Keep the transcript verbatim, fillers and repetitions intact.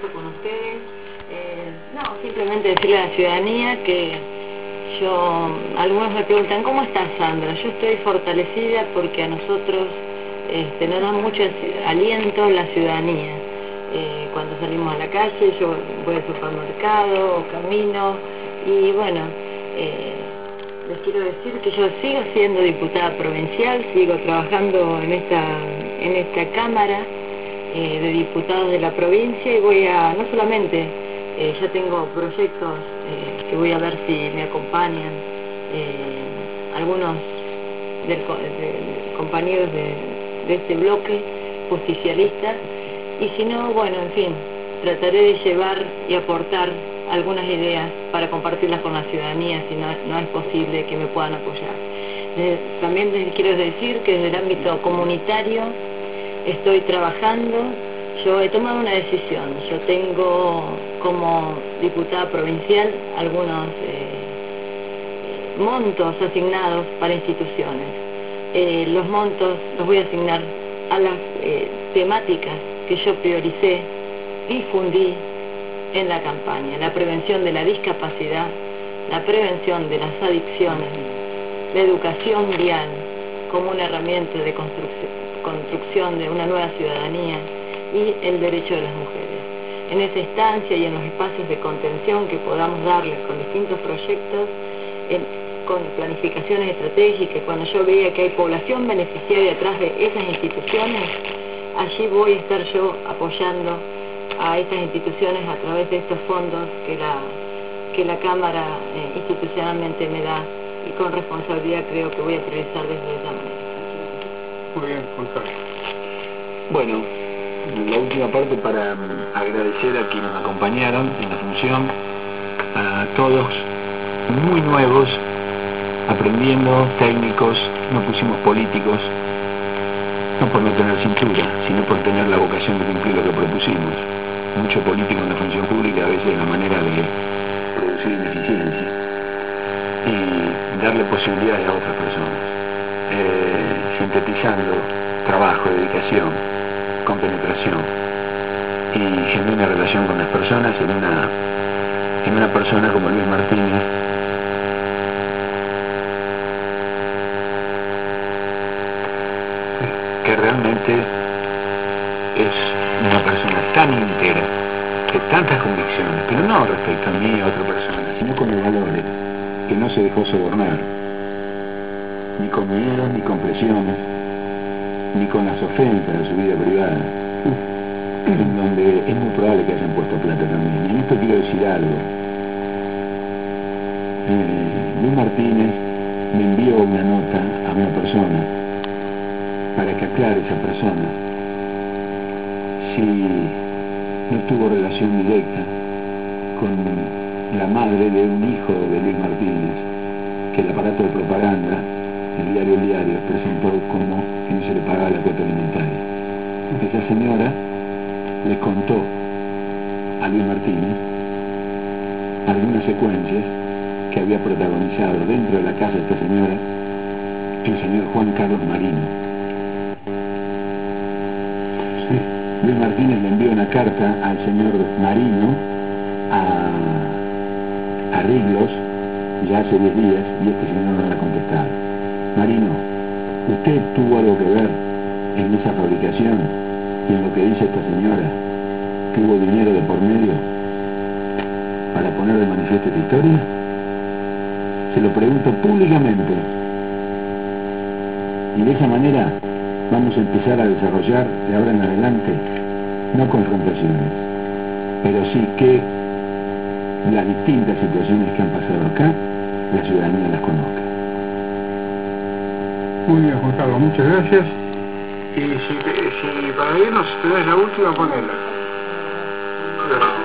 contacto con ustedes. Eh, no, simplemente decirle a la ciudadanía que yo, algunos me preguntan, ¿cómo estás, Sandra? Yo estoy fortalecida porque a nosotros este, nos da mucho aliento la ciudadanía. Eh, cuando salimos a la calle, yo voy al supermercado o camino y bueno, eh, les quiero decir que yo sigo siendo diputada provincial, sigo trabajando en esta, en esta Cámara eh, de Diputados de la provincia y voy a, no solamente, eh, ya tengo proyectos eh, que voy a ver si me acompañan, eh, algunos del, de, de compañeros de, de este bloque justicialista, y si no, bueno, en fin, trataré de llevar y aportar algunas ideas para compartirlas con la ciudadanía, si no, no es posible que me puedan apoyar. Eh, también les quiero decir que desde el ámbito comunitario estoy trabajando. Yo he tomado una decisión. Yo tengo como diputada provincial algunos eh, montos asignados para instituciones. Eh, los montos los voy a asignar a las eh, temáticas que yo prioricé, difundí en la campaña: la prevención de la discapacidad, la prevención de las adicciones, la educación vial como una herramienta de construcción, construcción de una nueva ciudadanía y el derecho de las mujeres. En esa instancia y en los espacios de contención que podamos darles con distintos proyectos, en, con planificaciones estratégicas, cuando yo veía que hay población beneficiaria detrás de esas instituciones, allí voy a estar yo apoyando a estas instituciones a través de estos fondos que la, que la Cámara eh, institucionalmente me da, y con responsabilidad creo que voy a priorizar desde esa manera. Muy bien, Juan Carlos. Bueno, la última parte para agradecer a quienes me acompañaron en la función, a todos muy nuevos, aprendiendo, técnicos, no pusimos políticos, no por no tener cintura, sino por tener la vocación de cumplir lo que propusimos. Mucho político en la función pública, a veces es la manera de producir ineficiencia y darle posibilidades a otras personas, eh, sintetizando trabajo, dedicación, compenetración y genuina relación con las personas en una, en una persona como Luis Martínez, que realmente es una persona tan íntegra, de tantas convicciones, pero no respecto a mí, a otra persona, sino con los valores, que no se dejó sobornar, ni con miedos, ni con presiones, ni con las ofensas de su vida privada, en donde es muy probable que hayan puesto plata también. Y en esto quiero decir algo. Eh, Luis Martínez me envió una nota a una persona para que aclare esa persona si no tuvo relación directa con la madre de un hijo de Luis Martínez, que el aparato de propaganda, el diario El Diario, presentó como que no se le pagaba la cuota alimentaria. Esa señora le contó a Luis Martínez algunas secuencias que había protagonizado dentro de la casa de esta señora el señor Juan Carlos Marino. Sí. Luis Martínez le envió una carta al señor Marino a, a Riglos ya hace diez días y este señor no le ha contestado. Marino, ¿usted tuvo algo que ver en esa fabricación y en lo que dice esta señora, que hubo dinero de por medio para poner de manifiesto esta historia? Se lo pregunto públicamente, y de esa manera vamos a empezar a desarrollar de ahora en adelante no confrontaciones, pero sí que las distintas situaciones que han pasado acá, la ciudadanía las conozca. Muy bien, Juan Carlos, muchas gracias. Y si, te, si para irnos tenés la última, ponela. Gracias.